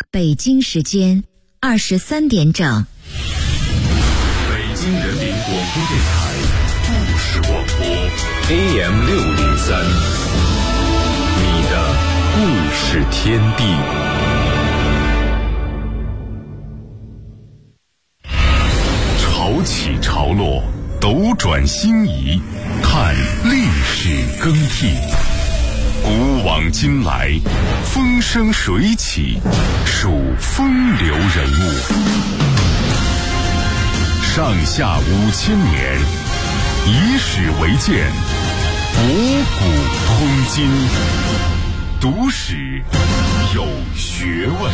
北京时间23点整。 北京人民广播电台故事广播 AM603，你的故事天地。潮起潮落，斗转星移，看历史更替。古往今来，风生水起，数风流人物。上下5000年，以史为鉴，博古通今。读史有学问。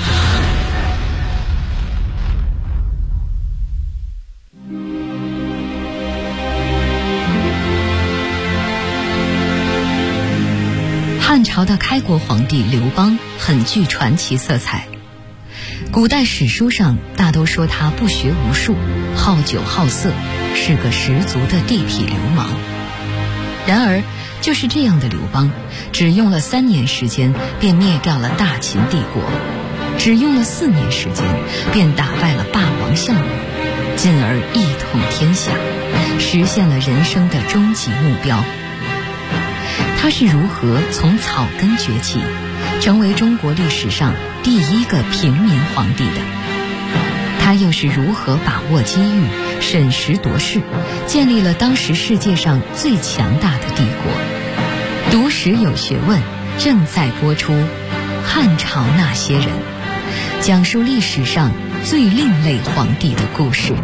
汉朝的开国皇帝刘邦很具传奇色彩，古代史书上大都说他不学无术，好酒好色，是个十足的地痞流氓。然而就是这样的刘邦，只用了3年时间便灭掉了大秦帝国，只用了4年时间便打败了霸王项羽，进而一统天下，实现了人生的终极目标。他是如何从草根崛起，成为中国历史上第一个平民皇帝的？他又是如何把握机遇，审时度势，建立了当时世界上最强大的帝国？读史有学问，正在播出《汉朝那些人》，讲述历史上最另类皇帝的故事。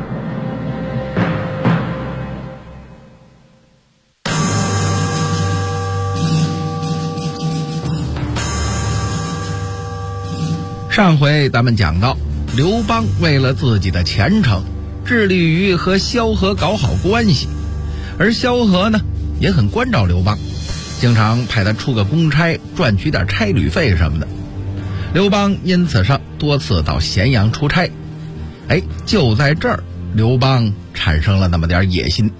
上回咱们讲到，刘邦为了自己的前程，致力于和萧何搞好关系，而萧何呢也很关照刘邦，经常派他出个公差，赚取点差旅费什么的。刘邦因此上多次到咸阳出差。就在这儿，刘邦产生了那么点野心。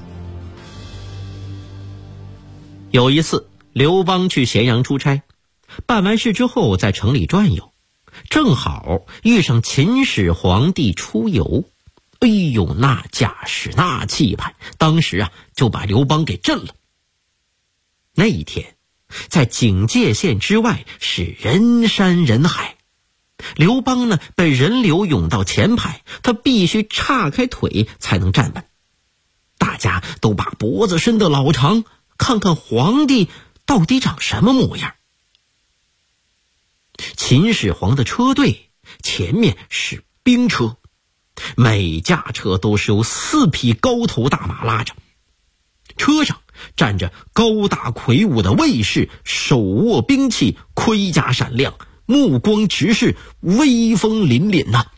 有一次，刘邦去咸阳出差，办完事之后在城里转悠，正好遇上秦始皇帝出游。哎呦，那架势那气派，当时就把刘邦给震了。那一天在警戒线之外是人山人海，刘邦呢被人流涌到前排，他必须岔开腿才能站稳。大家都把脖子伸得老长，看看皇帝到底长什么模样。秦始皇的车队前面是兵车，每架车都是由4匹高头大马拉着，车上站着高大魁梧的卫士，手握兵器，盔甲闪亮，目光直视，威风凛凛呐。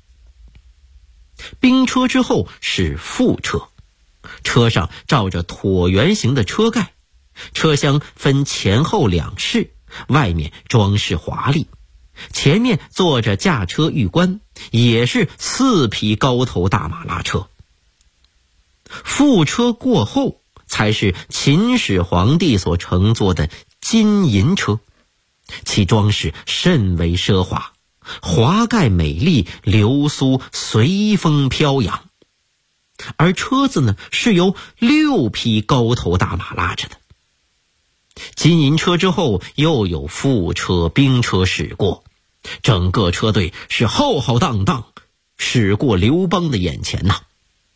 兵车之后是副车，车上罩着椭圆形的车盖，车厢分前后2室，外面装饰华丽，前面坐着驾车御官，也是4匹高头大马拉车。副车过后才是秦始皇帝所乘坐的金银车，其装饰甚为奢华，华盖美丽，流苏随风飘扬。而车子呢是由6匹高头大马拉着的。金银车之后又有副车兵车驶过，整个车队是浩浩荡荡驶过刘邦的眼前呐。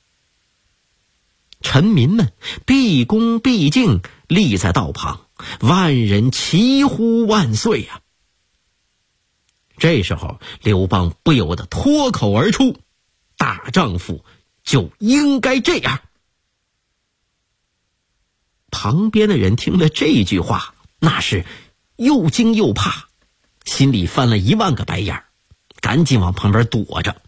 臣民们毕恭毕敬立在道旁，万人齐呼万岁呀。这时候刘邦不由得脱口而出，大丈夫就应该这样。旁边的人听了这句话，那是又惊又怕，心里翻了10000个白眼，赶紧往旁边躲着。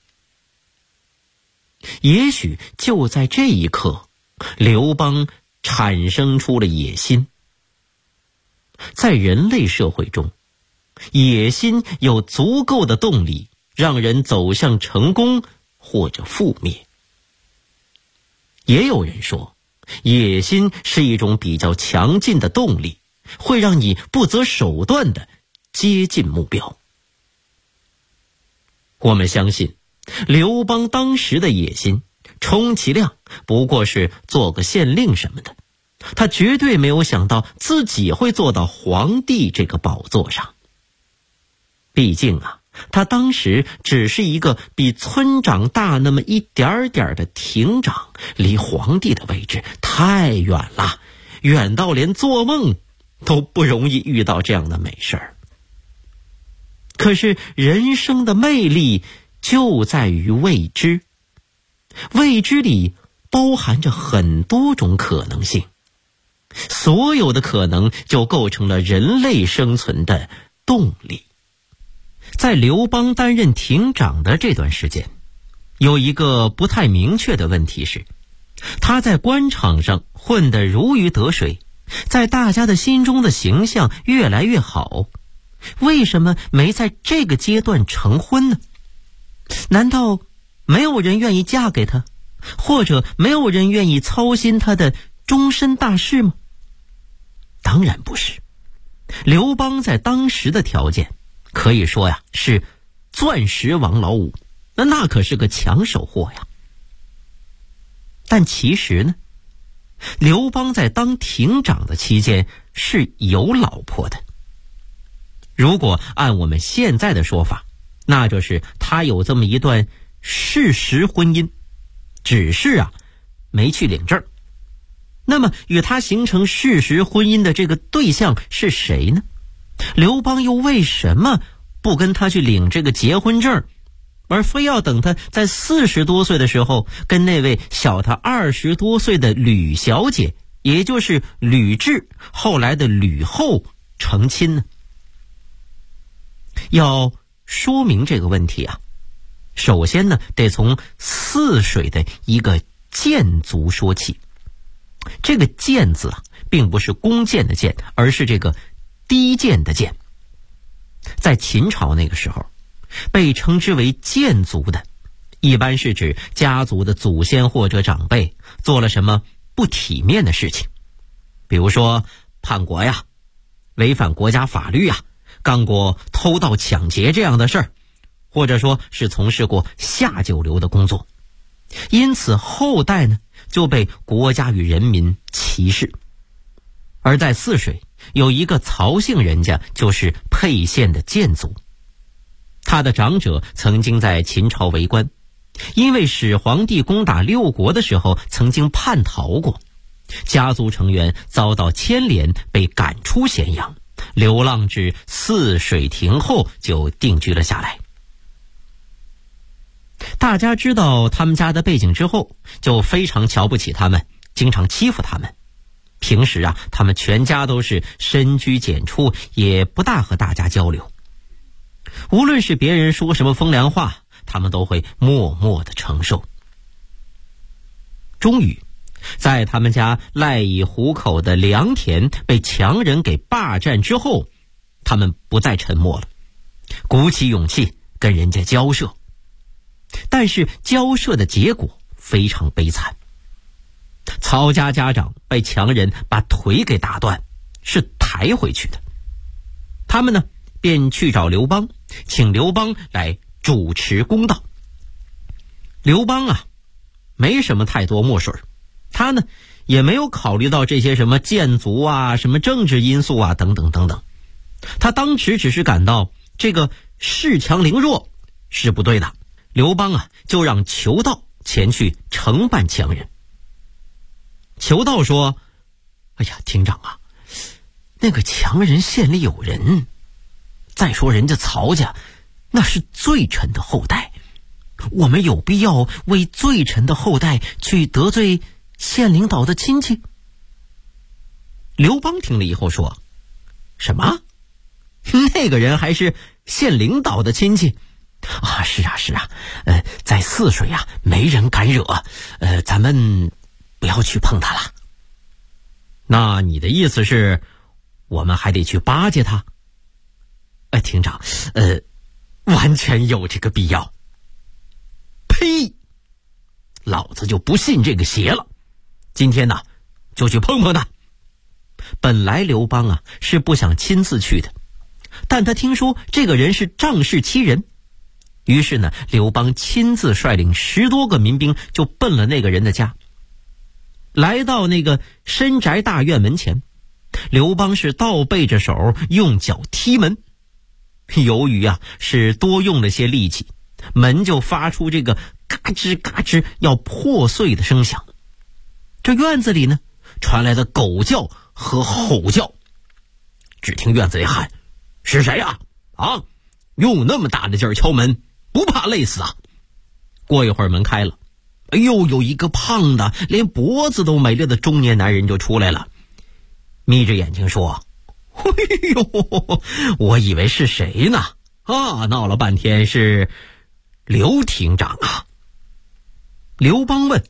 也许就在这一刻，刘邦产生出了野心。在人类社会中，野心有足够的动力让人走向成功或者覆灭。也有人说，野心是一种比较强劲的动力，会让你不择手段地接近目标。 我们相信刘邦当时的野心充其量不过是做个县令什么的，他绝对没有想到自己会坐到皇帝这个宝座上。毕竟啊，他当时只是一个比村长大那么一点点的亭长，离皇帝的位置太远了，远到连做梦都不容易遇到这样的美事儿。可是人生的魅力就在于未知，未知里包含着很多种可能性，所有的可能就构成了人类生存的动力。在刘邦担任亭长的这段时间，有一个不太明确的问题是，他在官场上混得如鱼得水，在大家的心中的形象越来越好，为什么没在这个阶段成婚呢？难道没有人愿意嫁给他，或者没有人愿意操心他的终身大事吗？当然不是。刘邦在当时的条件可以说呀是钻石王老五，那可是个抢手货呀。但其实呢，刘邦在当亭长的期间是有老婆的。如果按我们现在的说法，那就是他有这么一段事实婚姻，只是啊没去领证。那么与他形成事实婚姻的这个对象是谁呢？刘邦又为什么不跟他去领这个结婚证，而非要等他在40多岁的时候跟那位小他20多岁的吕小姐，也就是吕雉后来的吕后成亲呢？要说明这个问题啊，首先呢得从泗水的一个箭族说起。这个箭字啊并不是弓箭的箭，而是这个低贱的贱。在秦朝那个时候，被称之为贱族的一般是指家族的祖先或者长辈做了什么不体面的事情，比如说叛国呀，违反国家法律呀，干过偷盗抢劫这样的事儿，或者说是从事过下九流的工作，因此后代呢就被国家与人民歧视。而在泗水有一个曹姓人家，就是沛县的建族，他的长者曾经在秦朝为官，因为始皇帝攻打六国的时候曾经叛逃过，家族成员遭到牵连，被赶出咸阳，流浪至泗水亭后就定居了下来。大家知道他们家的背景之后，就非常瞧不起他们，经常欺负他们。平时啊，他们全家都是深居简出，也不大和大家交流。无论是别人说什么风凉话，他们都会默默地承受。终于在他们家赖以糊口的良田被强人给霸占之后，他们不再沉默了，鼓起勇气跟人家交涉。但是交涉的结果非常悲惨，曹家家长被强人把腿给打断，是抬回去的。他们呢便去找刘邦，请刘邦来主持公道。刘邦啊没什么太多墨水，他呢也没有考虑到这些什么建族啊、什么政治因素啊等等等等。他当时只是感到这个恃强凌弱是不对的。刘邦啊就让裘道前去承办强人。裘道说：哎呀，亭长啊，那个强人县里有人，再说人家曹家那是罪臣的后代，我们有必要为罪臣的后代去得罪县领导的亲戚？刘邦听了以后说：什么？那个人还是县领导的亲戚？啊，是啊是啊，在泗水啊没人敢惹，咱们不要去碰他了。那你的意思是我们还得去巴结他？亭长，完全有这个必要。呸！老子就不信这个邪了，今天呢就去碰碰他。本来刘邦啊是不想亲自去的，但他听说这个人是仗势欺人， 于是呢，刘邦亲自率领10多个民兵就奔了那个人的家。来到那个深宅大院门前，刘邦是倒背着手，用脚踢门。由于是多用了些力气，门就发出这个嘎吱嘎吱要破碎的声响。这院子里呢，传来的狗叫和吼叫。只听院子里喊：“是谁啊？用那么大的劲儿敲门，不怕累死啊？”过一会儿门开了，哎呦，有一个胖的连脖子都没了的中年男人就出来了，眯着眼睛说：“哎呦，我以为是谁呢？闹了半天是刘亭长啊。”刘邦问：“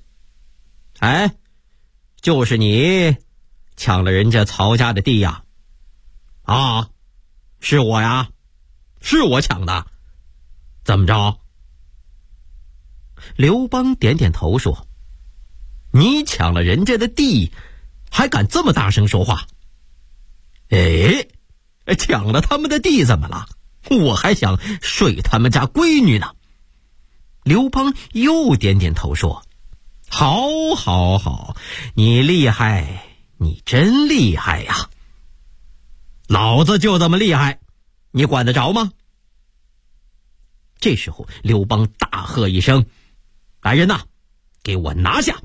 就是你抢了人家曹家的地呀？”“是我呀，是我抢的。怎么着？”刘邦点点头说：“你抢了人家的地，还敢这么大声说话？抢了他们的地怎么了？我还想睡他们家闺女呢。”刘邦又点点头说：“好，你厉害，你真厉害呀！老子就这么厉害，你管得着吗？”这时候刘邦大喝一声：“来人呐，给我拿下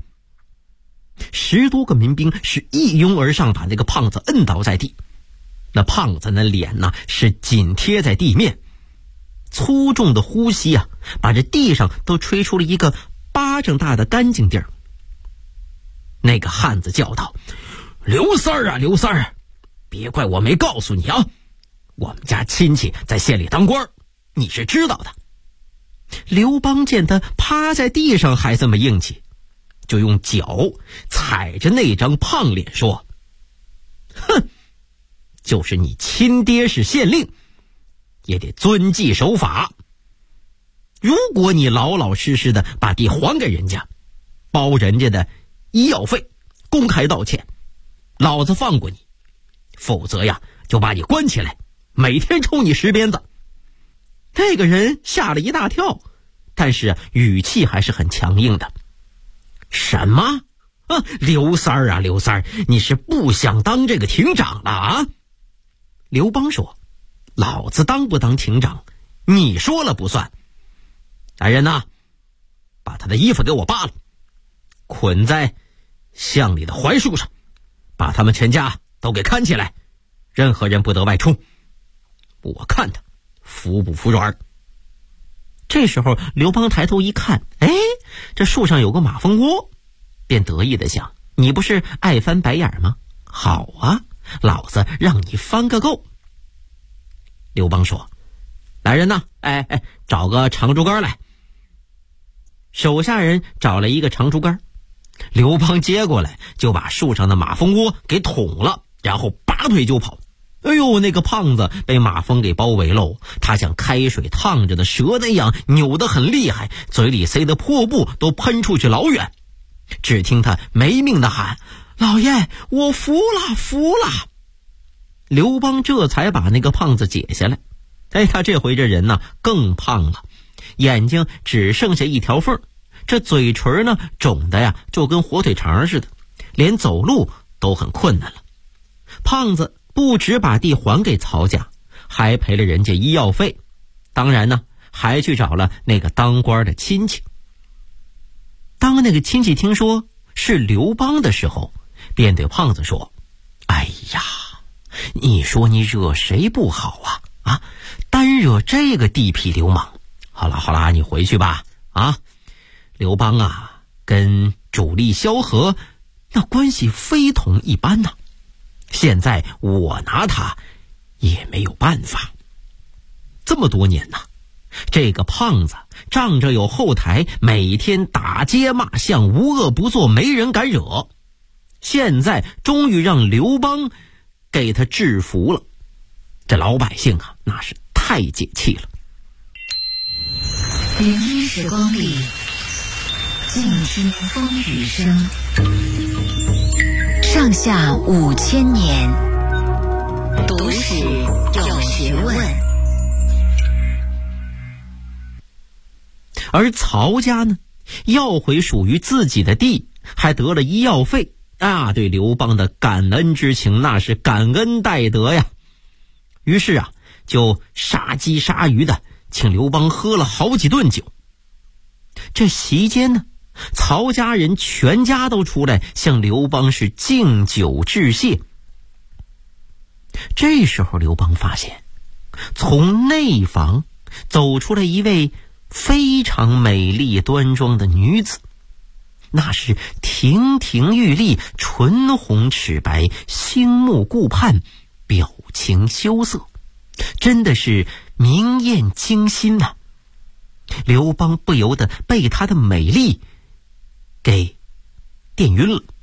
！”10多个民兵是一拥而上，把那个胖子摁倒在地。那胖子那脸是紧贴在地面，粗重的呼吸把这地上都吹出了一个巴掌大的干净地儿。那个汉子叫道：“刘三儿啊，刘三儿，别怪我没告诉你啊！我们家亲戚在县里当官，你是知道的。”刘邦见他趴在地上还这么硬气，就用脚踩着那张胖脸说：“哼，就是你亲爹是县令，也得遵纪守法。如果你老老实实的把地还给人家，包人家的医药费，公开道歉，老子放过你；否则就把你关起来，每天抽你10鞭子。”那个人吓了一大跳，但是语气还是很强硬的。“什么？刘三儿啊，刘三儿，你是不想当这个亭长了啊？”刘邦说：“老子当不当亭长，你说了不算。来人呐，把他的衣服给我扒了，捆在巷里的槐树上，把他们全家都给看起来，任何人不得外出。我看他服不服软。”这时候刘邦抬头一看，这树上有个马蜂窝，便得意地想：“你不是爱翻白眼吗？好啊，老子让你翻个够。”刘邦说：“来人呐，找个长竹竿来。”手下人找了一个长竹竿，刘邦接过来就把树上的马蜂窝给捅了，然后拔腿就跑。那个胖子被马蜂给包围喽，他像开水烫着的蛇那样扭得很厉害，嘴里塞的破布都喷出去老远。只听他没命的喊：“老爷，我服了，服了！”刘邦这才把那个胖子解下来。他这回这人更胖了，眼睛只剩下一条缝，这嘴唇肿的就跟火腿肠似的，连走路都很困难了。胖子不只把地还给曹家，还赔了人家医药费，当然还去找了那个当官的亲戚。当那个亲戚听说是刘邦的时候，便对胖子说：“哎呀，你说你惹谁不好啊？单惹这个地痞流氓。好了，你回去吧。刘邦跟主力萧何那关系非同一般呐。现在我拿他也没有办法。这么多年这个胖子仗着有后台，每天打街骂巷，无恶不作，没人敢惹。现在终于让刘邦给他制服了，这老百姓那是太解气了。 聆听时光里，静听风雨声。上下5000年，读史有学问。 而曹家呢，要回属于自己的地，还得了医药费啊，对刘邦的感恩之情那是感恩戴德呀。于是啊，就杀鸡杀鱼的请刘邦喝了好几顿酒。这席间呢，曹家人全家都出来向刘邦是敬酒致谢。这时候刘邦发现，从内房走出来一位非常美丽端庄的女子，那是亭亭玉立，唇红齿白，星目顾盼，表情羞涩，真的是明艳惊心呐。刘邦不由得被她的美丽给电晕了。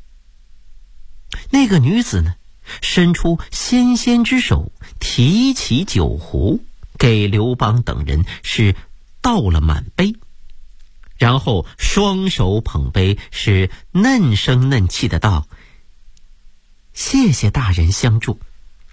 那个女子呢，伸出纤纤之手，提起酒壶，给刘邦等人是倒了满杯，然后双手捧杯，是嫩声嫩气的道：谢谢大人相助。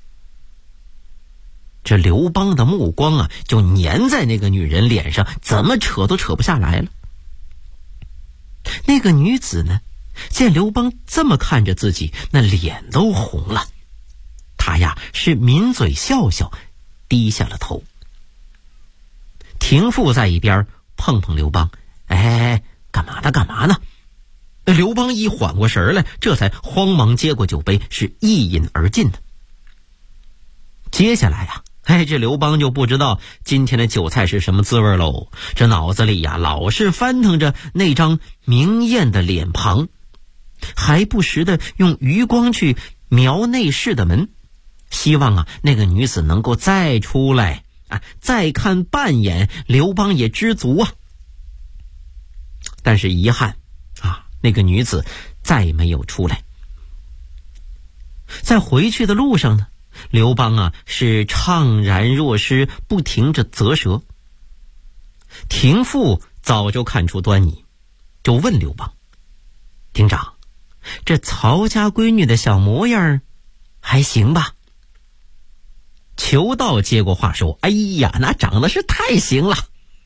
这刘邦的目光啊，就粘在那个女人脸上，怎么扯都扯不下来了。那个女子呢，见刘邦这么看着自己，那脸都红了。她呀是抿嘴笑笑，低下了头。廷父在一边碰碰刘邦：哎，干嘛呢干嘛呢？刘邦一缓过神来，这才慌忙接过酒杯，是一饮而尽的。接下来呀，这刘邦就不知道今天的酒菜是什么滋味喽。这脑子里呀，老是翻腾着那张明艳的脸庞，还不时的用余光去瞄内室的门，希望啊那个女子能够再出来啊，再看半眼，刘邦也知足啊。但是遗憾啊，那个女子再没有出来。在回去的路上呢，刘邦啊是怅然若失，不停着啧舌。廷父早就看出端倪，就问刘邦：亭长，这曹家闺女的小模样还行吧？裘道接过话说：哎呀，那长得是太行了。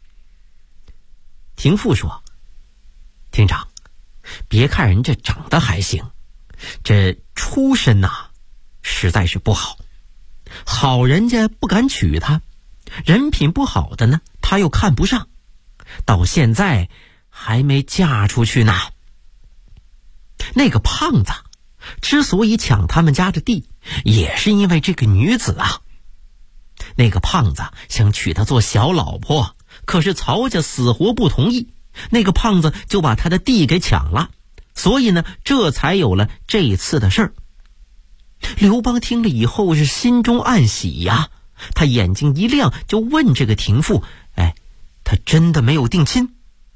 廷父说：亭长，别看人这长得还行，这出身呐实在是不好，好人家不敢娶她，人品不好的呢他又看不上，到现在还没嫁出去呢。那个胖子之所以抢他们家的地，也是因为这个女子啊。那个胖子想娶她做小老婆，可是曹家死活不同意，那个胖子就把他的地给抢了，所以呢这才有了这一次的事儿。刘邦听了以后是心中暗喜呀，他眼睛一亮，就问这个廷父：哎，他真的没有定亲？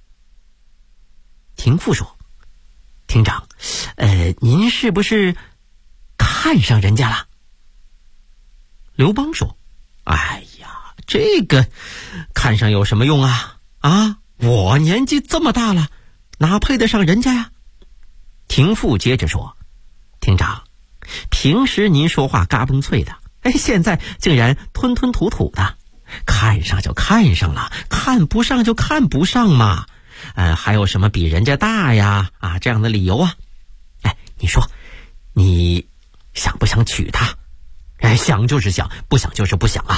廷父说：亭长，您是不是看上人家了？刘邦说：哎呀，这个看上有什么用啊？啊，我年纪这么大了，哪配得上人家呀？廷父接着说：亭长，平时您说话嘎嘣脆的，现在竟然吞吞吐吐的，看上就看上了，看不上就看不上嘛。还有什么比人家大呀这样的理由啊？你说你想不想娶她？想就是想，不想就是不想啊。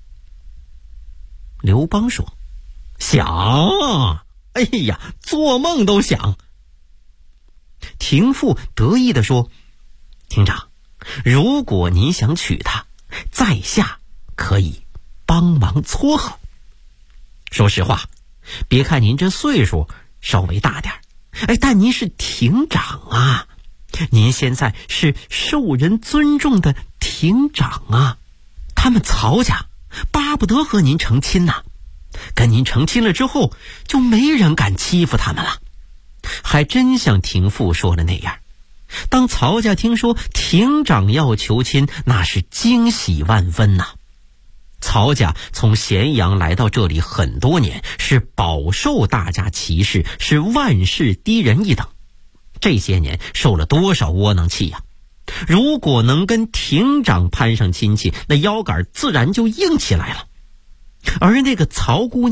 刘邦说：想，哎呀，做梦都想。廷父得意地说：亭长，如果您想娶她，在下可以帮忙撮合。说实话，别看您这岁数稍微大点，但您是亭长啊，您现在是受人尊重的亭长啊，他们曹家巴不得和您成亲呐，跟您成亲了之后，就没人敢欺负他们了。还真像廷父说的那样，当曹家听说亭长要求亲，那是惊喜万分呐。曹家从咸阳来到这里很多年，是饱受大家歧视，是万事低人一等。这些年受了多少窝囊气呀！如果能跟亭长攀上亲戚，那腰杆自然就硬起来了。而那个曹姑娘呢，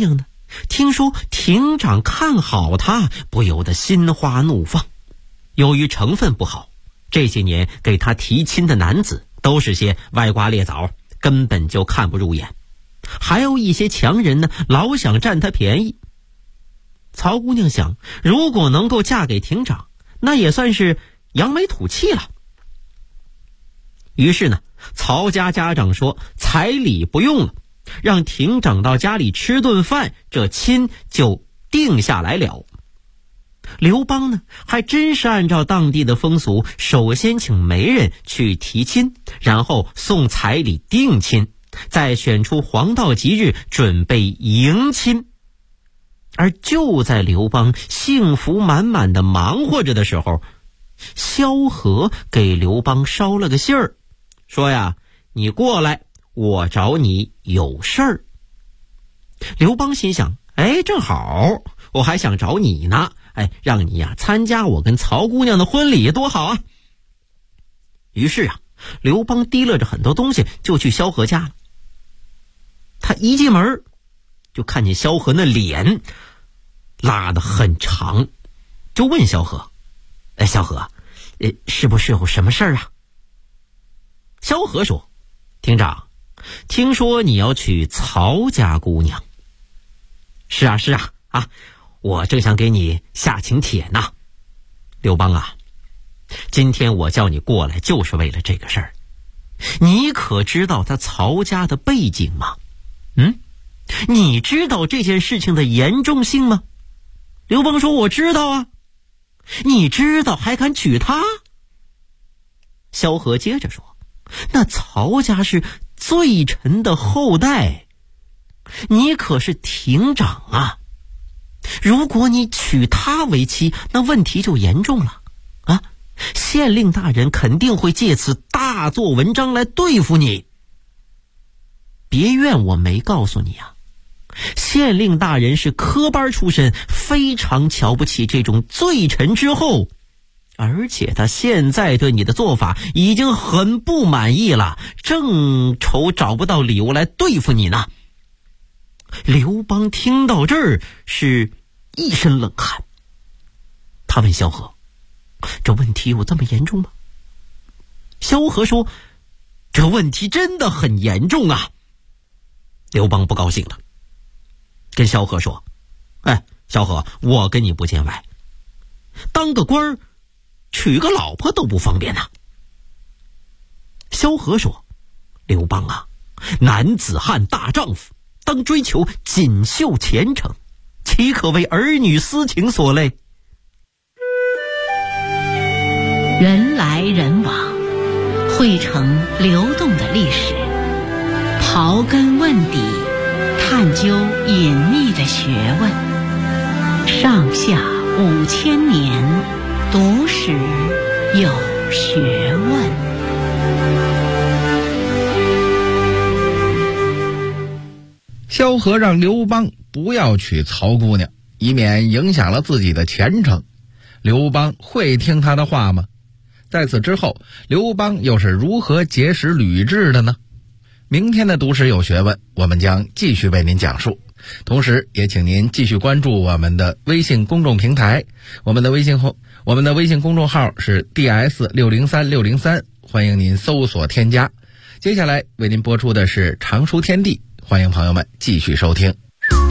听说亭长看好他，不由得心花怒放。由于成分不好，这些年给他提亲的男子都是些歪瓜裂枣，根本就看不入眼。还有一些强人呢，老想占他便宜。曹姑娘想，如果能够嫁给亭长，那也算是扬眉吐气了。于是呢，曹家家长说彩礼不用了，让亭长到家里吃顿饭，这亲就定下来了。刘邦呢，还真是按照当地的风俗，首先请媒人去提亲，然后送彩礼定亲，再选出黄道吉日准备迎亲。而就在刘邦幸福满满的忙活着的时候，萧何给刘邦捎了个信儿，说呀，你过来，我找你有事儿。刘邦心想，正好，我还想找你呢，让你呀参加我跟曹姑娘的婚礼，多好啊！于是啊，刘邦提了着很多东西就去萧何家了。他一进门就看见萧何那脸拉得很长，就问萧何，萧何，是不是有什么事儿啊？萧何说，亭长，听说你要娶曹家姑娘。是啊，我正想给你下请帖呢。刘邦啊，今天我叫你过来就是为了这个事儿。你可知道他曹家的背景吗？你知道这件事情的严重性吗？刘邦说，我知道啊。你知道还敢娶她？萧何接着说，那曹家是罪臣的后代，你可是亭长啊，如果你娶她为妻，那问题就严重了啊！县令大人肯定会借此大做文章来对付你。别怨我没告诉你啊，县令大人是科班出身，非常瞧不起这种罪臣之后，而且他现在对你的做法已经很不满意了，正愁找不到理由来对付你呢。刘邦听到这儿是一身冷汗，他问萧何，这问题有这么严重吗？萧何说，这问题真的很严重啊。刘邦不高兴了，跟萧何说，萧何，我跟你不见外，当个官儿娶个老婆都不方便啊。萧何说，刘邦啊，男子汉大丈夫，当追求锦绣前程，岂可为儿女私情所累？ 人来人往，汇成流动的历史，刨根问底，探究隐秘的学问，上下5000年，读史有学问。 萧何让刘邦不要娶曹姑娘，以免影响了自己的前程。刘邦会听他的话吗？在此之后，刘邦又是如何结识吕雉的呢？明天的读史有学问，我们将继续为您讲述。同时也请您继续关注我们的微信公众平台，我们的微信公众号是 DS603603，欢迎您搜索添加。接下来为您播出的是常书天地，欢迎朋友们继续收听。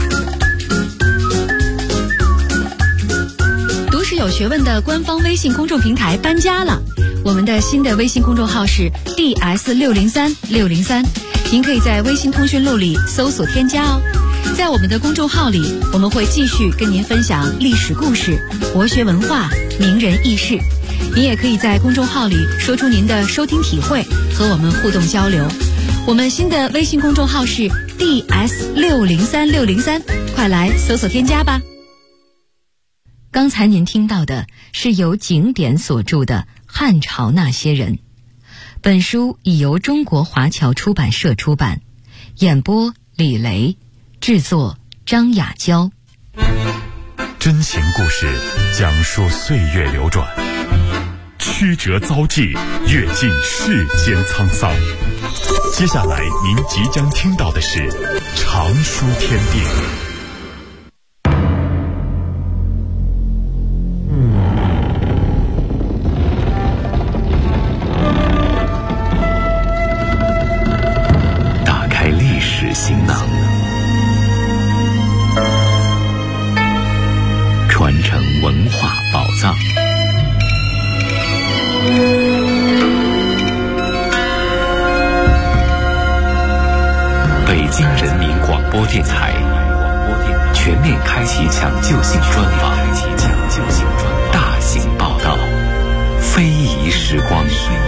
读史有学问的官方微信公众平台搬家了，我们的新的微信公众号是 DS603603，您可以在微信通讯录里搜索添加哦。在我们的公众号里，我们会继续跟您分享历史故事、国学文化、名人轶事。您也可以在公众号里说出您的收听体会，和我们互动交流。我们新的微信公众号是 DS603603，快来搜索添加吧。刚才您听到的是由景典所著的《汉朝那些人》，本书已由中国华侨出版社出版，演播李雷，制作张雅娇。 真情故事讲述岁月流转，曲折遭际，阅尽世间沧桑。接下来您即将听到的是常书天地。 京人民广播电台全面开启抢救性专访，大型报道，非遗时光。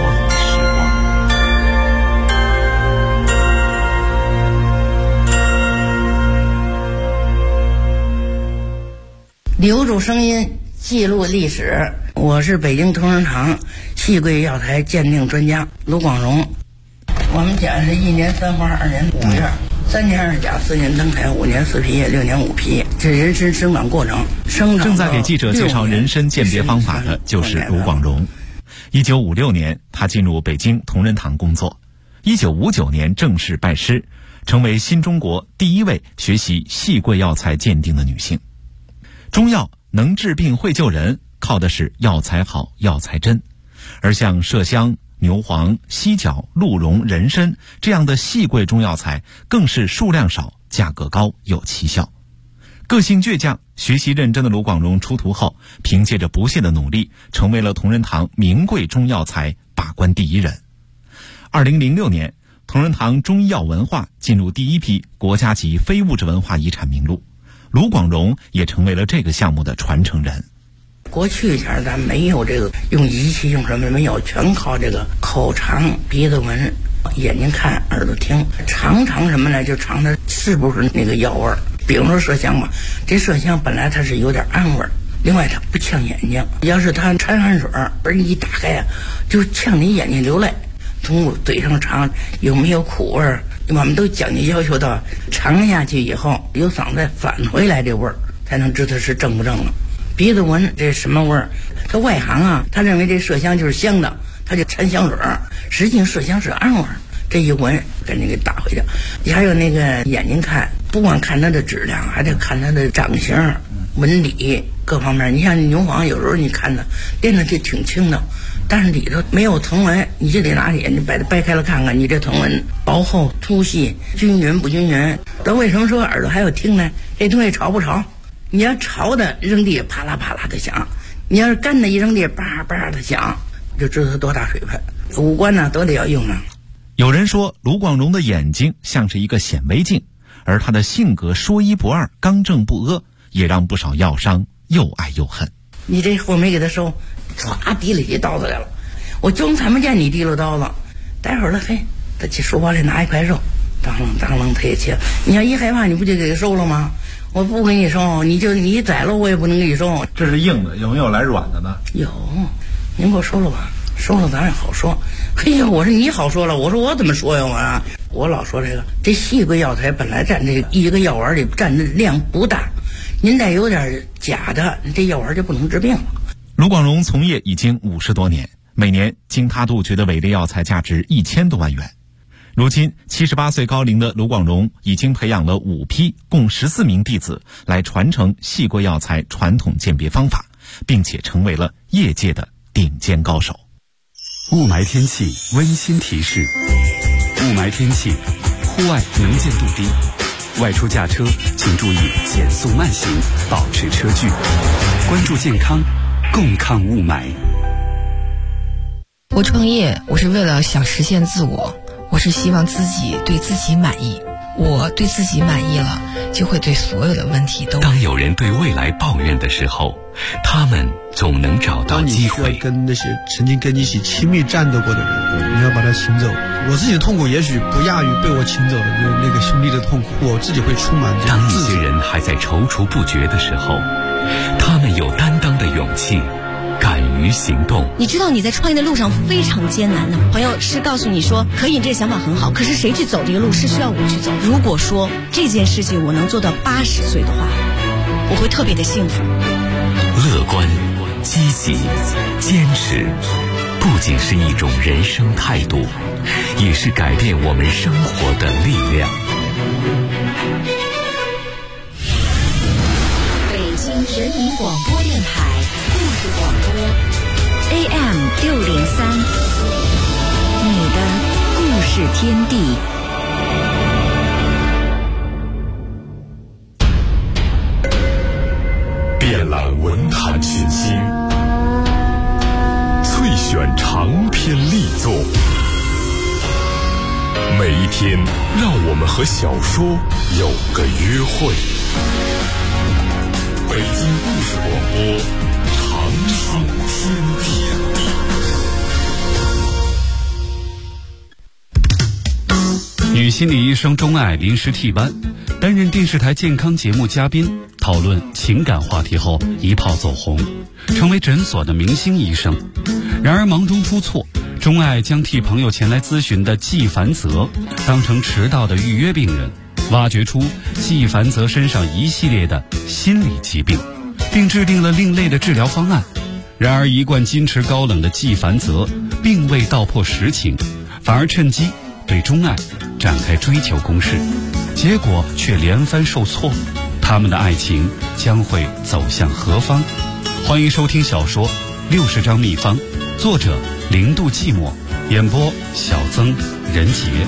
留住声音，记录历史。我是北京同仁堂细桂药材鉴定专家卢广荣。我们家是1年3花2年5月，3年2甲4年登台5年4皮6年5皮，这人参生长过程。 正在给记者介绍人参鉴别方法的就是卢广荣。1956年，他进入北京同仁堂工作。1959年正式拜师，成为新中国第一位学习细桂药材鉴定的女性。中药能治病会救人，靠的是药材好药材真，而像麝香、牛黄、犀角、鹿茸、人参这样的细桂中药材更是数量少、价格高、有奇效。个性倔强、学习认真的卢广荣出徒后，凭借着不懈的努力，成为了同仁堂名贵中药材把关第一人。2006年，同仁堂中医药文化进入第一批国家级非物质文化遗产名录，卢广荣也成为了这个项目的传承人。 过去前咱没有这个用仪器用什么没有，全靠这个口尝、鼻子闻、眼睛看、耳朵听，尝什么呢？就尝它是不是那个药味儿。比如说麝香吧，这麝香本来它是有点暗味儿，另外它不呛眼睛，要是它掺汗水而一打开啊，就呛你眼睛流泪。从嘴上尝有没有苦味儿，我们都讲究要求到尝下去以后由嗓子返回来这味儿，才能知道是正不正了。鼻子闻这什么味儿？他外行啊，他认为这麝香就是香的，他就掺香水儿，实际麝香是暗味儿。这一闻赶紧给打回去。你还有那个眼睛看，不光看它的质量，还得看它的长形、纹理各方面。你像牛黄，有时候你看它掂着就挺轻的，但是里头没有藤纹，你就得拿眼睛把它掰开了看看，你这藤纹薄厚、粗细、均匀不均匀。咱为什么说耳朵还要听呢？这东西潮不潮？你要潮的扔地啪啦啪啦的响，你要是干的一扔地叭叭的响，就知道它多大水分。五官呢都得要用上。 有人说卢广荣的眼睛像是一个显微镜，而他的性格说一不二、刚正不阿，也让不少药商又爱又恨。 你这货没给他收，唰提了起刀子来了，我就才没见你提了刀子。待会儿了，嘿，他去书包里拿一块肉，当啷当啷他也切。你要一害怕，你不就给他收了吗？我不给你收，你宰了我也不能给你收。 这是硬的，有没有来软的呢？ 有，您给我收了吧，收了咱也好说。嘿呀，我说你好说了，我说我怎么说呀？我老说这细桂药材本来占这一个药丸里占的量不大，您再有点假的，这药丸就不能治病了。 卢广荣从业已经50多年，每年经他杜绝的伪劣药材价值1000多万元。如今78岁高龄的卢广荣已经培养了5批共14名弟子来传承细桂药材传统鉴别方法，并且成为了业界的顶尖高手。 雾霾天气温馨提示：雾霾天气，户外能见度低，外出驾车请注意减速慢行，保持车距，关注健康，共抗雾霾。 我创业，我是为了想实现自我，我是希望自己对自己满意。我对自己满意了，就会对所有的问题都。 当有人对未来抱怨的时候，他们总能找到机会。 当你需要跟那些曾经跟你一起亲密战斗过的人，你要把他请走。我自己的痛苦也许不亚于被我请走的那个兄弟的痛苦，我自己会充满这当一些人还在踌躇不决的时候，他们有担当的勇气，敢于行动。 你知道你在创业的路上非常艰难的，朋友是告诉你说可以，这个想法很好，可是谁去走这个路是需要我去走。如果说这件事情我能做到80岁的话，我会特别的幸福。 乐观、积极、坚持，不仅是一种人生态度，也是改变我们生活的力量。 北京人民广播电台故事广播 AM603，你的故事天地。 遍览文坛群星，萃选长篇力作，美一天，让我们和小说有个约会。北京故事广播，长寿天地。 女心理医生钟爱临时替班，担任电视台健康节目嘉宾，讨论情感话题后一炮走红，成为诊所的明星医生。然而忙中出错，钟爱将替朋友前来咨询的纪凡泽当成迟到的预约病人，挖掘出纪凡泽身上一系列的心理疾病，并制定了另类的治疗方案。然而一贯矜持高冷的纪凡泽并未道破实情，反而趁机对钟爱展开追求攻势，结果却连番受挫。他们的爱情将会走向何方？欢迎收听小说《60张秘方》，作者0度寂寞，演播小曾、任杰。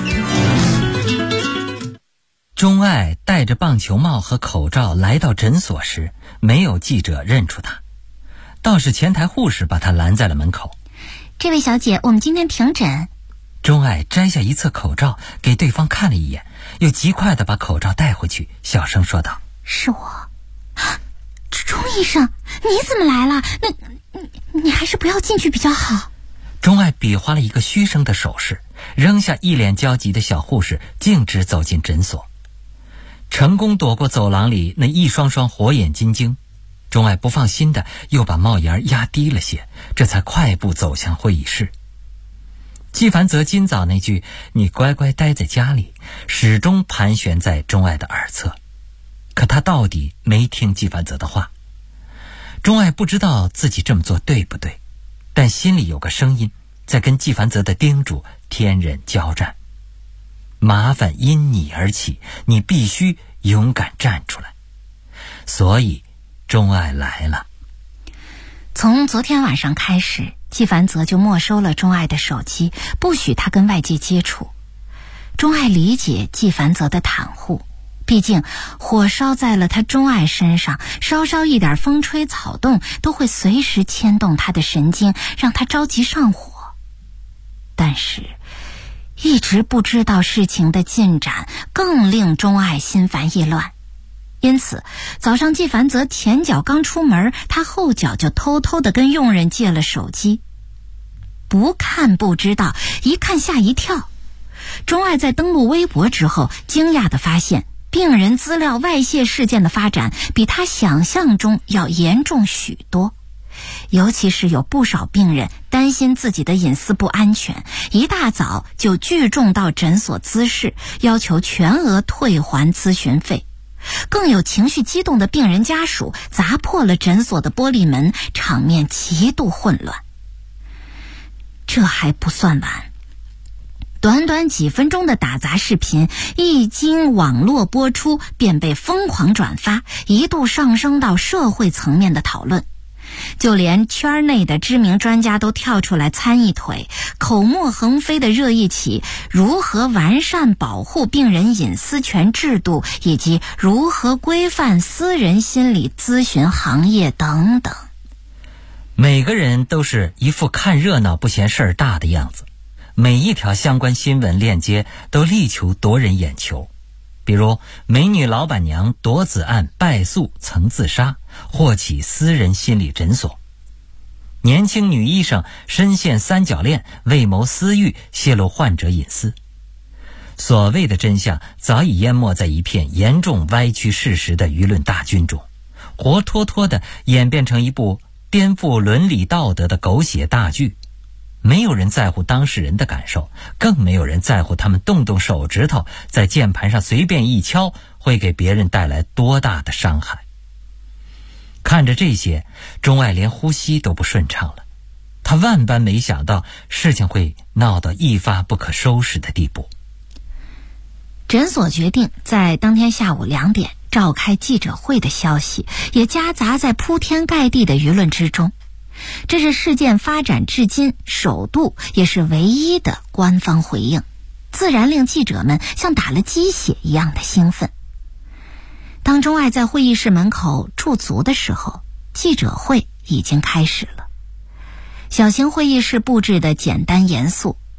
钟爱戴着棒球帽和口罩来到诊所时，没有记者认出他，倒是前台护士把他拦在了门口。 这位小姐，我们今天停诊。 钟爱摘下一侧口罩给对方看了一眼，又极快地把口罩带回去，小声说道： 是我。钟医生，你怎么来了？你还是不要进去比较好。 钟爱比划了一个嘘声的手势，扔下一脸焦急的小护士，径直走进诊所，成功躲过走廊里那一双双火眼金睛。钟爱不放心的又把帽檐压低了些，这才快步走向会议室。纪凡泽今早那句你乖乖待在家里始终盘旋在钟爱的耳侧，可他到底没听纪凡泽的话。钟爱不知道自己这么做对不对，但心里有个声音在跟纪凡泽的叮嘱天人交战。麻烦因你而起，你必须勇敢站出来。所以钟爱来了。 从昨天晚上开始，纪凡泽就没收了钟爱的手机，不许他跟外界接触。钟爱理解纪凡泽的袒护，毕竟火烧在了他钟爱身上，稍稍一点风吹草动都会随时牵动他的神经，让他着急上火。但是一直不知道事情的进展，更令钟爱心烦意乱。因此早上纪凡泽前脚刚出门，他后脚就偷偷地跟佣人借了手机。不看不知道，一看吓一跳。钟爱在登录微博之后，惊讶地发现病人资料外泄事件的发展比他想象中要严重许多。尤其是有不少病人担心自己的隐私不安全，一大早就聚众到诊所滋事，要求全额退还咨询费。更有情绪激动的病人家属砸破了诊所的玻璃门，场面极度混乱。这还不算完，短短几分钟的打砸视频一经网络播出，便被疯狂转发，一度上升到社会层面的讨论。就连圈内的知名专家都跳出来参一腿，口沫横飞的热议起如何完善保护病人隐私权制度，以及如何规范私人心理咨询行业等等。 每个人都是一副看热闹不嫌事儿大的样子，每一条相关新闻链接都力求夺人眼球。比如美女老板娘夺子案败诉曾自杀，祸起私人心理诊所；年轻女医生深陷三角恋，为谋私欲泄露患者隐私。所谓的真相早已淹没在一片严重歪曲事实的舆论大军中，活脱脱地演变成一部颠覆伦理道德的狗血大剧。没有人在乎当事人的感受，更没有人在乎他们动动手指头在键盘上随便一敲会给别人带来多大的伤害。看着这些，钟爱连呼吸都不顺畅了。他万般没想到事情会闹到一发不可收拾的地步。 诊所决定在当天下午2点召开记者会的消息也夹杂在铺天盖地的舆论之中。这是事件发展至今首度也是唯一的官方回应，自然令记者们像打了鸡血一样的兴奋。当钟爱在会议室门口驻足的时候，记者会已经开始了。小型会议室布置的简单严肃，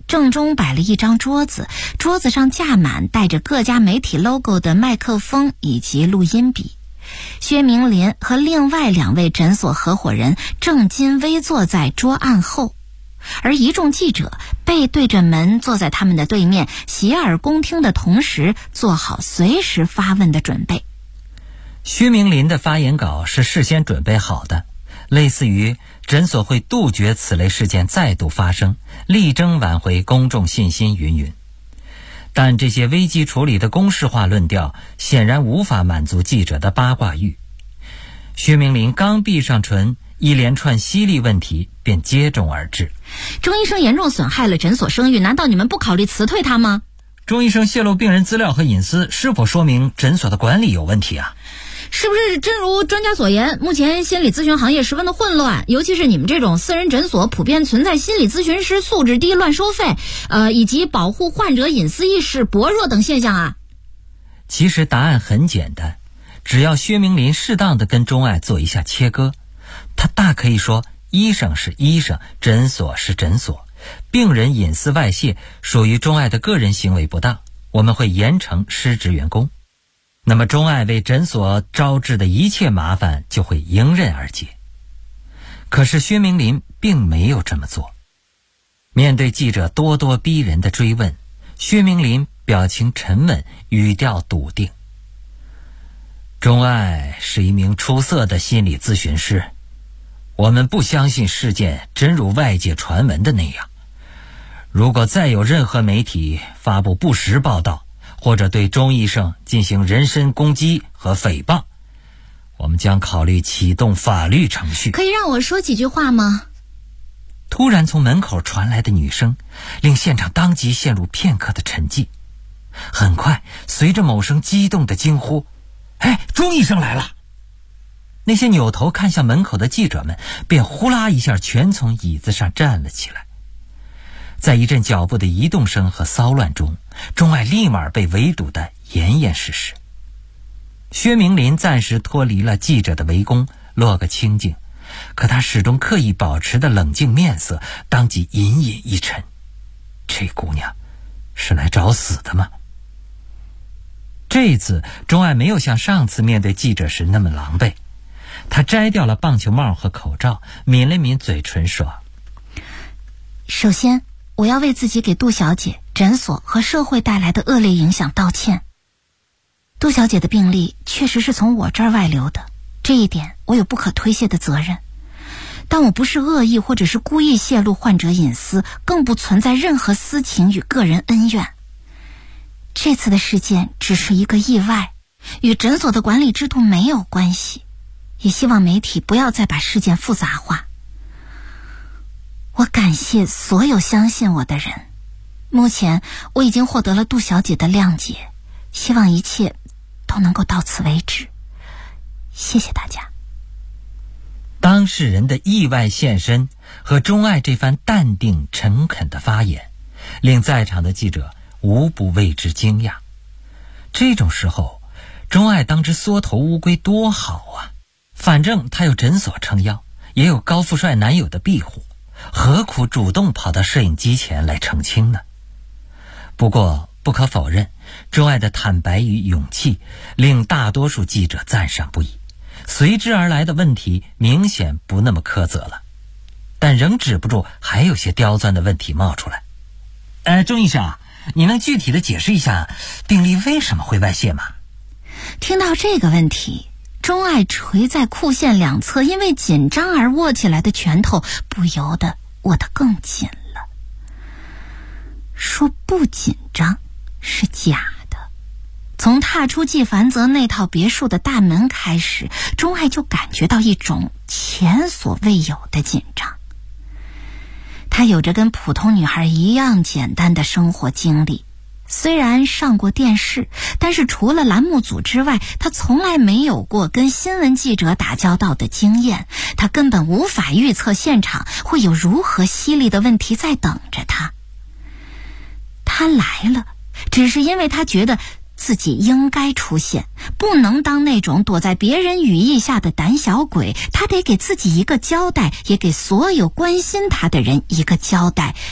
正中摆了一张桌子，桌子上架满带着各家媒体 logo 的麦克风以及录音笔。薛明林和另外2位诊所合伙人正襟危坐在桌案后，而一众记者背对着门坐在他们的对面，洗耳恭听的同时做好随时发问的准备。 薛明林的发言稿是事先准备好的，类似于诊所会杜绝此类事件再度发生，力争挽回公众信心云云。但这些危机处理的公式化论调显然无法满足记者的八卦欲。薛明林刚闭上唇，一连串犀利问题便接踵而至。 钟医生严重损害了诊所声誉，难道你们不考虑辞退他吗？ 钟医生泄露病人资料和隐私，是否说明诊所的管理有问题啊？ 是不是真如专家所言，目前心理咨询行业十分的混乱，尤其是你们这种私人诊所普遍存在心理咨询师素质低、乱收费，以及保护患者隐私意识薄弱等现象啊？ 其实答案很简单，只要薛明林适当的跟钟爱做一下切割，他大可以说医生是医生，诊所是诊所，病人隐私外泄属于钟爱的个人行为不当，我们会严惩失职员工。那么钟爱为诊所招致的一切麻烦就会迎刃而解。可是薛明林并没有这么做。面对记者咄咄逼人的追问，薛明林表情沉稳，语调笃定。钟爱是一名出色的心理咨询师，我们不相信事件真如外界传闻的那样。如果再有任何媒体发布不实报道，或者对钟医生进行人身攻击和诽谤，我们将考虑启动法律程序。 可以让我说几句话吗？ 突然从门口传来的女声令现场当即陷入片刻的沉寂。很快随着某声激动的惊呼，哎，钟医生来了！那些扭头看向门口的记者们便呼啦一下全从椅子上站了起来。在一阵脚步的移动声和骚乱中，钟爱立马被围堵得严严实实。薛明林暂时脱离了记者的围攻，落个清静，可他始终刻意保持的冷静面色当即隐隐一沉。这姑娘是来找死的吗？这一次钟爱没有像上次面对记者时那么狼狈，他摘掉了棒球帽和口罩，抿了抿嘴唇说， 首先我要为自己给杜小姐、诊所和社会带来的恶劣影响道歉。杜小姐的病例确实是从我这儿外流的，这一点我有不可推卸的责任。但我不是恶意或者是故意泄露患者隐私，更不存在任何私情与个人恩怨。这次的事件只是一个意外，与诊所的管理制度没有关系，也希望媒体不要再把事件复杂化。我感谢所有相信我的人，目前我已经获得了杜小姐的谅解，希望一切都能够到此为止。谢谢大家。 当事人的意外现身和钟爱这番淡定诚恳的发言，令在场的记者无不为之惊讶。这种时候，钟爱当只缩头乌龟多好啊！反正他有诊所撑腰，也有高富帅男友的庇护，何苦主动跑到摄影机前来澄清呢？不过不可否认，钟爱的坦白与勇气令大多数记者赞赏不已，随之而来的问题明显不那么苛责了，但仍止不住还有些刁钻的问题冒出来。钟医生，你能具体的解释一下病例为什么会外泄吗？ 听到这个问题，钟爱垂在裤线两侧因为紧张而握起来的拳头不由得握得更紧了。说不紧张是假的，从踏出季凡泽那套别墅的大门开始，钟爱就感觉到一种前所未有的紧张。她有着跟普通女孩一样简单的生活经历，虽然上过电视，但是除了栏目组之外，她从来没有过跟新闻记者打交道的经验，她根本无法预测现场会有如何犀利的问题在等着她。她来了，只是因为她觉得自己应该出现，不能当那种躲在别人羽翼下的胆小鬼，她得给自己一个交代，也给所有关心她的人一个交代，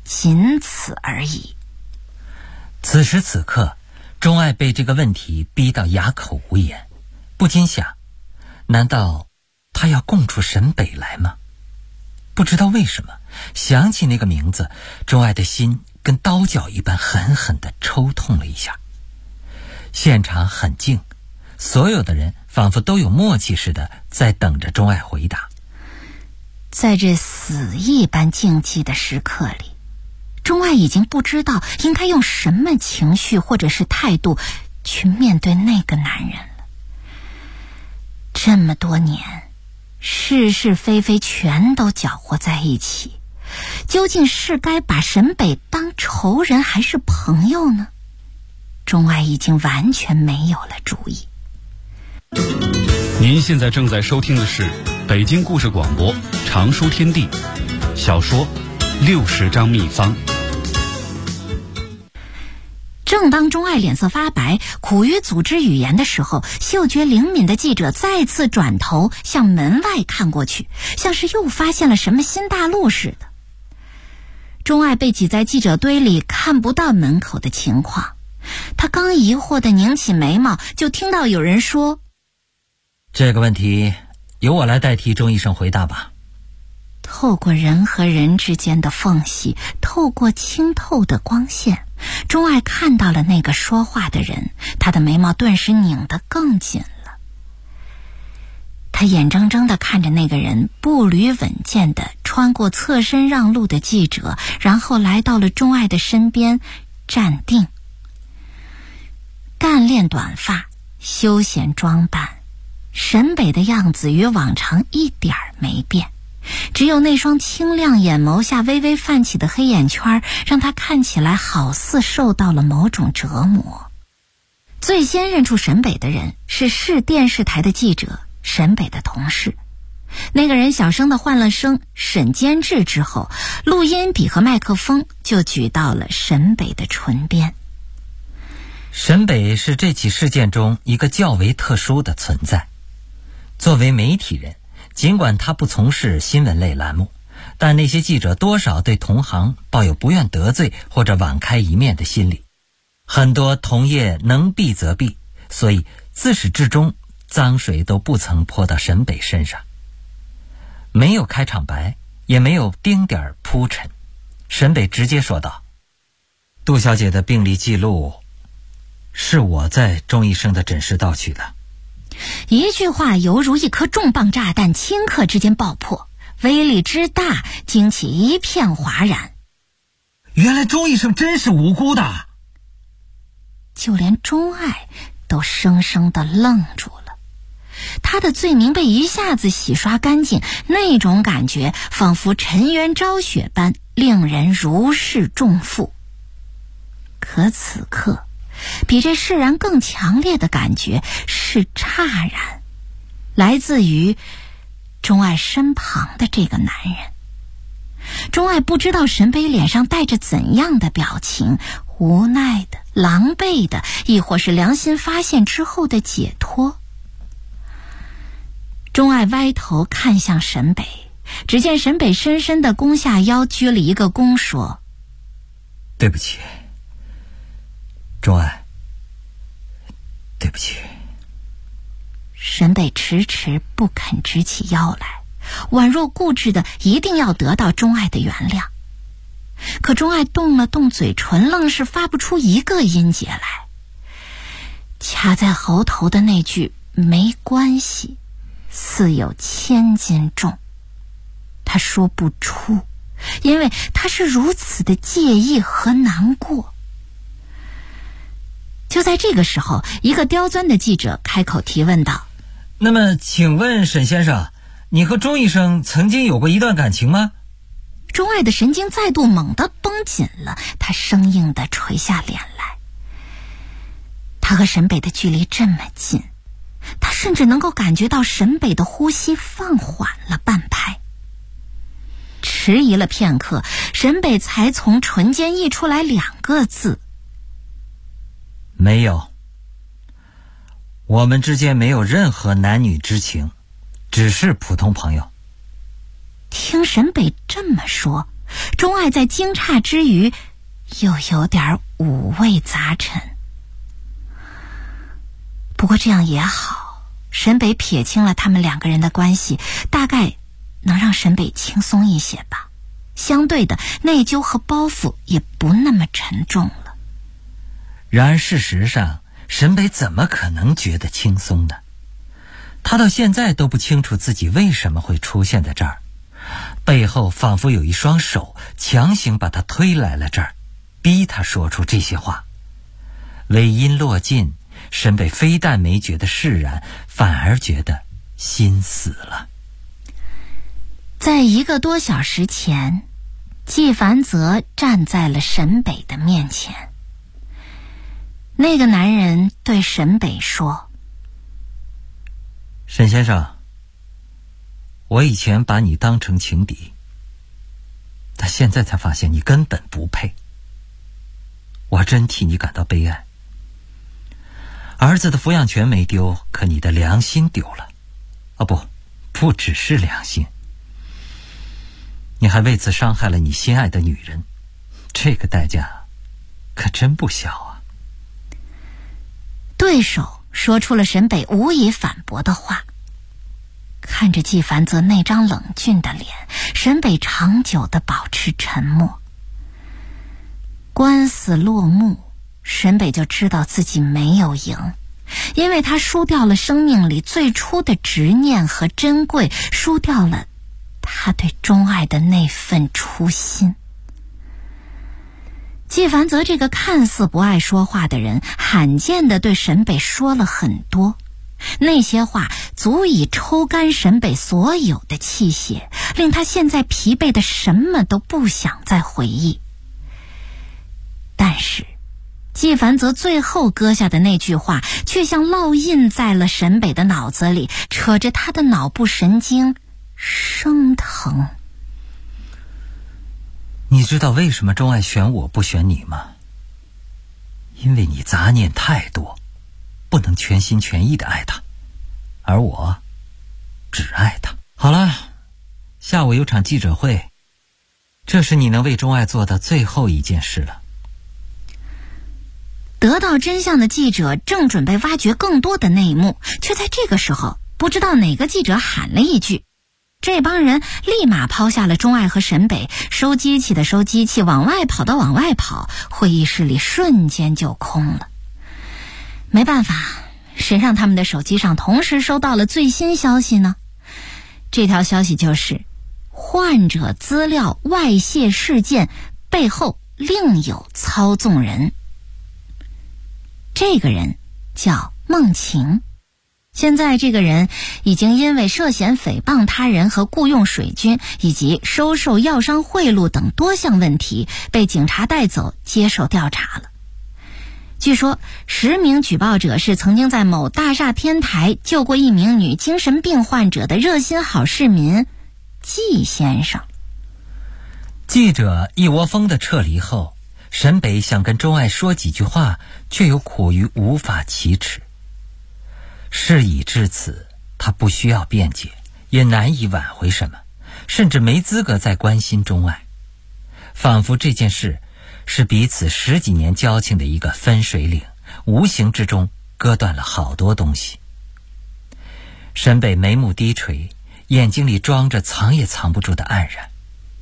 仅此而已。 此时此刻，钟爱被这个问题逼到哑口无言，不禁想，难道他要供出沈北来吗？不知道为什么，想起那个名字，钟爱的心跟刀绞一般狠狠地抽痛了一下。现场很静，所有的人仿佛都有默契似的在等着钟爱回答。 在这死一般静寂的时刻里，钟爱已经不知道应该用什么情绪或者是态度去面对那个男人了。这么多年，是是非非全都搅和在一起，究竟是该把沈北当仇人还是朋友呢？钟爱已经完全没有了主意。 您现在正在收听的是北京故事广播常书天地小说《60张秘方》。 正当钟爱脸色发白，苦于组织语言的时候，嗅觉灵敏的记者再次转头向门外看过去，像是又发现了什么新大陆似的。钟爱被挤在记者堆里，看不到门口的情况。他刚疑惑地拧起眉毛，就听到有人说：“ 这个问题由我来代替钟医生回答吧。” 透过人和人之间的缝隙，透过清透的光线，钟爱看到了那个说话的人，他的眉毛顿时拧得更紧了。他眼睁睁地看着那个人步履稳健地穿过侧身让路的记者，然后来到了钟爱的身边，站定。干练短发，休闲装扮，沈北的样子与往常一点儿没变，只有那双清亮眼眸下微微泛起的黑眼圈，让他看起来好似受到了某种折磨。最先认出沈北的人是市电视台的记者，沈北的同事。那个人小声地唤了声沈监制之后，录音笔和麦克风就举到了沈北的唇边。 沈北是这起事件中一个较为特殊的存在。作为媒体人，尽管他不从事新闻类栏目，但那些记者多少对同行抱有不愿得罪或者网开一面的心理。很多同业能避则避，所以自始至终脏水都不曾泼到沈北身上。没有开场白，也没有丁点铺陈，沈北直接说道：“杜小姐的病历记录是我在钟医生的诊室盗取的。” 一句话犹如一颗重磅炸弹，顷刻之间爆破，威力之大，惊起一片哗然。 原来钟医生真是无辜的。 就连钟爱都生生地愣住了，他的罪名被一下子洗刷干净，那种感觉仿佛沉冤昭雪般，令人如释重负。可此刻比这释然更强烈的感觉是诧然，来自于钟爱身旁的这个男人。钟爱不知道沈北脸上带着怎样的表情，无奈的、狼狈的，亦或是良心发现之后的解脱。钟爱歪头看向沈北，只见沈北深深地弓下腰，鞠了一个躬，说：“ 对不起，钟爱，对不起。” 沈北迟迟不肯直起腰来，宛若固执的一定要得到钟爱的原谅。可钟爱动了动嘴唇，愣是发不出一个音节来。卡在喉头的那句没关系，似有千斤重，他说不出，因为他是如此的介意和难过。就在这个时候，一个刁钻的记者开口提问道：“ 那么请问沈先生，你和钟医生曾经有过一段感情吗？” 钟爱的神经再度猛地绷紧了，他生硬地垂下脸来。他和沈北的距离这么近，他甚至能够感觉到沈北的呼吸放缓了半拍。迟疑了片刻，沈北才从唇间溢出来2个字：“ 没有。我们之间没有任何男女之情，只是普通朋友。” 听沈北这么说， 钟爱在惊诧之余又有点五味杂陈。不过这样也好，沈北撇清了他们两个人的关系，大概能让沈北轻松一些吧。相对的，内疚和包袱也不那么沉重了。 然而事实上，沈北怎么可能觉得轻松呢？他到现在都不清楚自己为什么会出现在这儿，背后仿佛有一双手强行把他推来了这儿，逼他说出这些话。尾音落尽，沈北非但没觉得释然，反而觉得心死了。 在1个多小时前，季凡泽站在了沈北的面前。那个男人对沈北说： 沈先生，我以前把你当成情敌，但现在才发现你根本不配。我真替你感到悲哀。儿子的抚养权没丢，可你的良心丢了。不只是良心，你还为此伤害了你心爱的女人，这个代价可真不小啊。 对手说出了沈北无以反驳的话。看着季凡泽那张冷峻的脸，沈北长久地保持沉默。官司落幕，沈北就知道自己没有赢，因为他输掉了生命里最初的执念和珍贵，输掉了他对钟爱的那份初心。季凡泽这个看似不爱说话的人，罕见地对沈北说了很多，那些话足以抽干沈北所有的气血，令他现在疲惫的什么都不想再回忆。但是季凡泽最后搁下的那句话却像烙印在了沈北的脑子里，扯着他的脑部神经生疼。 你知道为什么钟爱选我不选你吗？因为你杂念太多，不能全心全意地爱他，而我只爱他。好了，下午有场记者会，这是你能为钟爱做的最后一件事了。 得到真相的记者正准备挖掘更多的内幕，却在这个时候，不知道哪个记者喊了一句，这帮人立马抛下了钟爱和沈北，收机器的收机器，往外跑的往外跑，会议室里瞬间就空了。没办法，谁让他们的手机上同时收到了最新消息呢？这条消息就是患者资料外泄事件背后另有操纵人。这个人叫孟晴，现在这个人已经因为涉嫌诽谤他人和雇用水军以及收受药商贿赂等多项问题被警察带走接受调查了。据说10名举报者是曾经在某大厦天台救过一名女精神病患者的热心好市民季先生。 记者一窝蜂的撤离后，沈北想跟钟爱说几句话，却又苦于无法启齿。事已至此，他不需要辩解，也难以挽回什么，甚至没资格再关心钟爱。仿佛这件事是彼此10几年交情的一个分水岭，无形之中割断了好多东西。沈北眉目低垂，眼睛里装着藏也藏不住的黯然。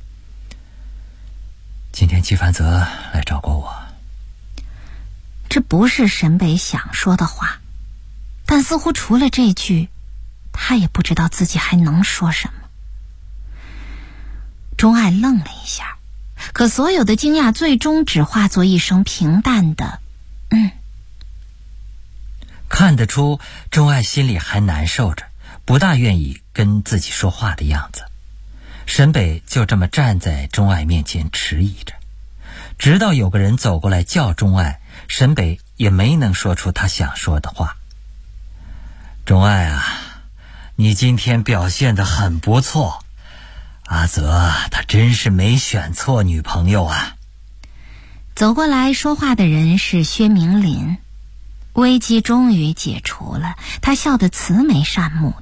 今天季凡泽来找过我。 这不是沈北想说的话，但似乎除了这句，他也不知道自己还能说什么。钟爱愣了一下，可所有的惊讶最终只化作一声平淡的看得出钟爱心里还难受着，不大愿意跟自己说话的样子。沈北就这么站在钟爱面前迟疑着，直到有个人走过来叫钟爱，沈北也没能说出他想说的话。钟爱啊，你今天表现得很不错，阿泽他真是没选错女朋友啊。 走过来说话的人是薛明林。危机终于解除了，他笑得慈眉善目的，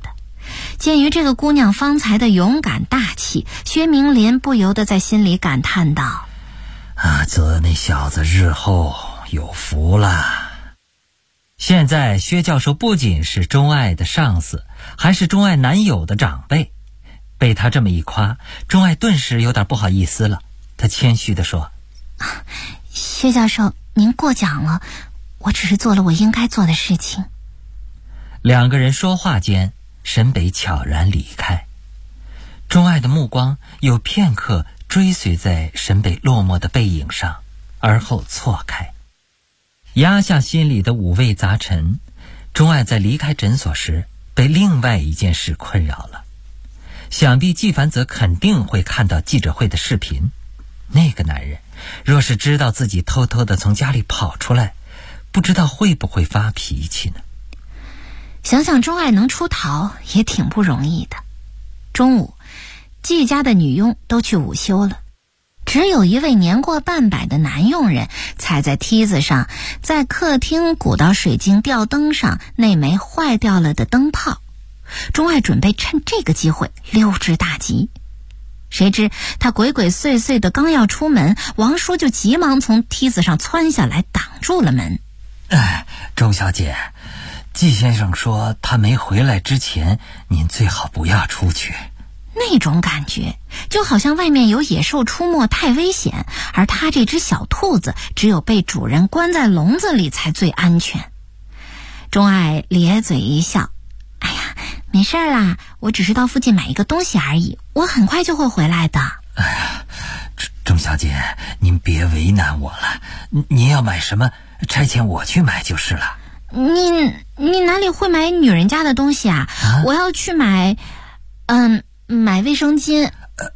鉴于这个姑娘方才的勇敢大气，薛明林不由得在心里感叹道： 阿泽那小子日后有福了。现在薛教授不仅是钟爱的上司，还是钟爱男友的长辈，被他这么一夸，钟爱顿时有点不好意思了。他谦虚地说： 薛教授您过奖了，我只是做了我应该做的事情。 两个人说话间，沈北悄然离开。钟爱的目光有片刻追随在沈北落寞的背影上，而后错开。压下心里的五味杂陈，钟爱在离开诊所时被另外一件事困扰了。想必纪凡泽肯定会看到记者会的视频，那个男人若是知道自己偷偷地从家里跑出来，不知道会不会发脾气呢？ 想想钟爱能出逃也挺不容易的。中午，季家的女佣都去午休了，只有一位年过半百的男佣人踩在梯子上，在客厅鼓捣水晶吊灯上那枚坏掉了的灯泡。钟爱准备趁这个机会溜之大吉，谁知他鬼鬼祟祟的刚要出门，王叔就急忙从梯子上窜下来挡住了门。 钟小姐，季先生说他没回来之前，您最好不要出去。 那种感觉就好像外面有野兽出没太危险，而他这只小兔子只有被主人关在笼子里才最安全。钟爱咧嘴一笑，哎呀，没事啦，我只是到附近买一个东西而已，我很快就会回来的。 哎呀，钟小姐，您别为难我了，您要买什么差遣我去买就是了。 你哪里会买女人家的东西啊？我要去买卫生巾。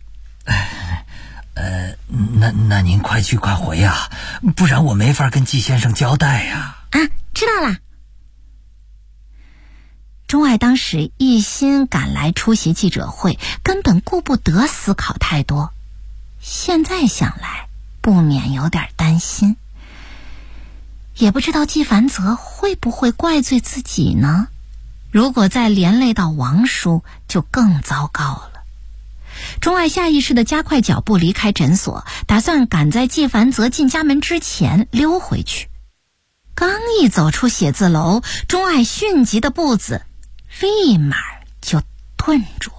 那您快去快回啊，不然我没法跟季先生交代呀。 知道了。钟爱当时一心赶来出席记者会，根本顾不得思考太多。现在想来，不免有点担心。也不知道纪凡泽会不会怪罪自己呢？如果再连累到王叔，就更糟糕了。钟爱下意识地加快脚步离开诊所，打算赶在纪凡泽进家门之前溜回去。刚一走出写字楼，钟爱迅疾的步子立马就顿住了。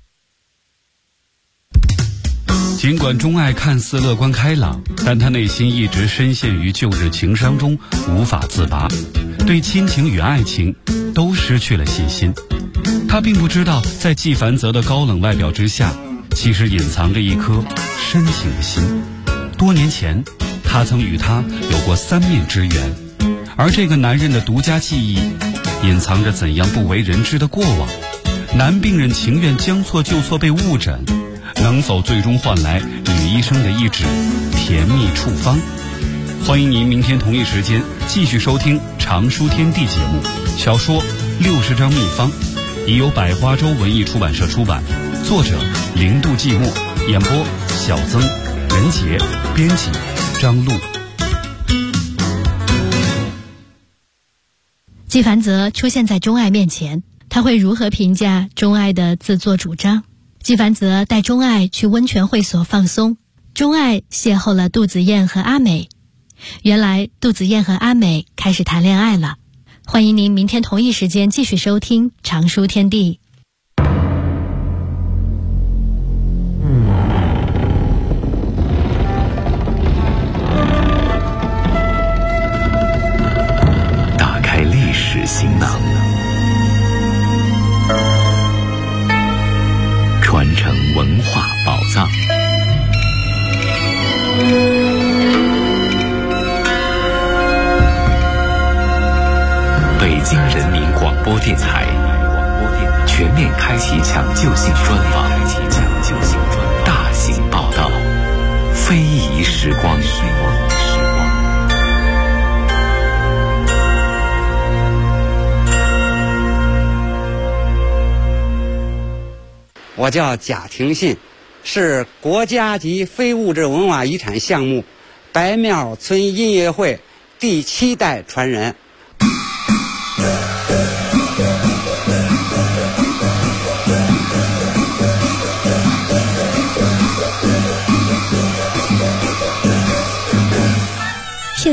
尽管钟爱看似乐观开朗，但他内心一直深陷于旧日情伤中无法自拔，对亲情与爱情都失去了信心。他并不知道，在纪凡泽的高冷外表之下，其实隐藏着一颗深情的心。多年前，他曾与他有过3面之缘，而这个男人的独家记忆，隐藏着怎样不为人知的过往。男病人情愿将错就错被误诊，能否最终换来女医生的一纸甜蜜处方？欢迎您明天同一时间继续收听《常书天地》节目。小说60张秘方已由百花洲文艺出版社出版，作者零度寂寞，演播小曾、任杰，编辑张璐。 纪凡泽出现在钟爱面前，他会如何评价钟爱的自作主张？纪凡泽带钟爱去温泉会所放松，钟爱邂逅了杜子燕和阿美。原来杜子燕和阿美开始谈恋爱了。欢迎您明天同一时间继续收听《常书天地》。 打开历史行囊，传承文化宝藏。北京人民广播电台全面开启抢救性专访，大型报道，非遗时光。 我叫贾廷信，是国家级非物质文化遗产项目白庙村音乐会第7代传人。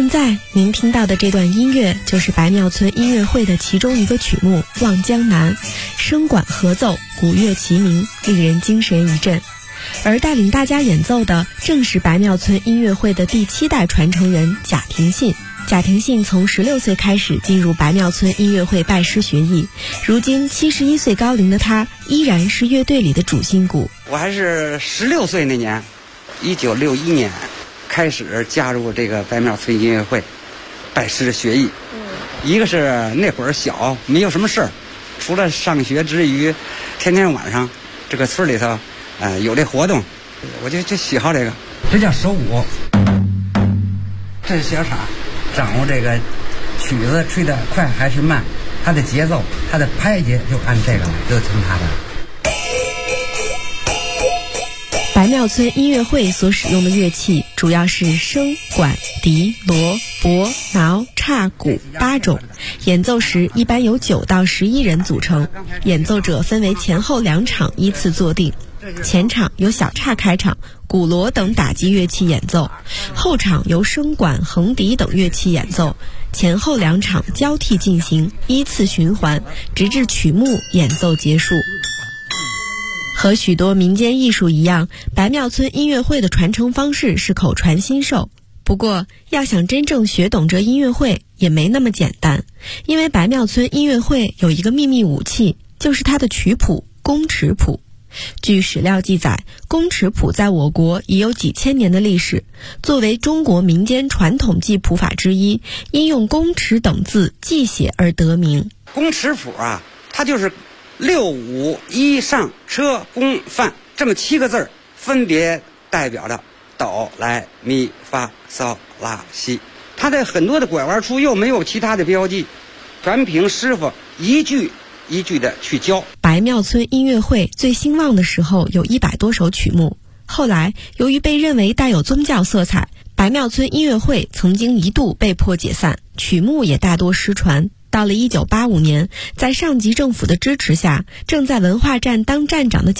现在您听到的这段音乐就是白庙村音乐会的其中一个曲目《望江南》，声管合奏，鼓乐齐鸣，令人精神一振。而带领大家演奏的正是白庙村音乐会的第7代传承人贾廷信。贾廷信从16岁开始进入白庙村音乐会拜师学艺，如今71岁高龄的他依然是乐队里的主心骨。 我还是16岁那年，1961年开始加入这个白庙村音乐会，拜师学艺。一个是那会儿小，没有什么事儿，除了上学之余，天天晚上这个村里头，有这活动，我就喜好这个。这叫手鼓，这是小叉，掌握这个曲子吹得快还是慢，它的节奏，它的拍节就按这个来，就听它的。 白庙村音乐会所使用的乐器主要是笙、管、笛、锣、钹、挠、叉、鼓8种，演奏时一般由9到11人组成，演奏者分为前后2场依次坐定。前场由小叉开场，鼓锣等打击乐器演奏，后场由笙管、横笛等乐器演奏，前后2场交替进行，依次循环，直至曲目演奏结束。和许多民间艺术一样，白庙村音乐会的传承方式是口传心授。不过，要想真正学懂这音乐会也没那么简单，因为白庙村音乐会有一个秘密武器，就是它的曲谱宫尺谱。据史料记载，宫尺谱在我国已有几千年的历史，作为中国民间传统记谱法之一，因用宫尺等字记写而得名。 宫尺谱啊，它就是6、5、1上车宫范这么7个字，分别代表着哆来咪发嗦拉西。它的很多的拐弯处又没有其他的标记，全凭师傅一句一句的去教。 白庙村音乐会最兴旺的时候有100多首曲目，后来由于被认为带有宗教色彩，白庙村音乐会曾经一度被迫解散，曲目也大多失传。到了1985年，在上级政府的支持下，正在文化站当站长的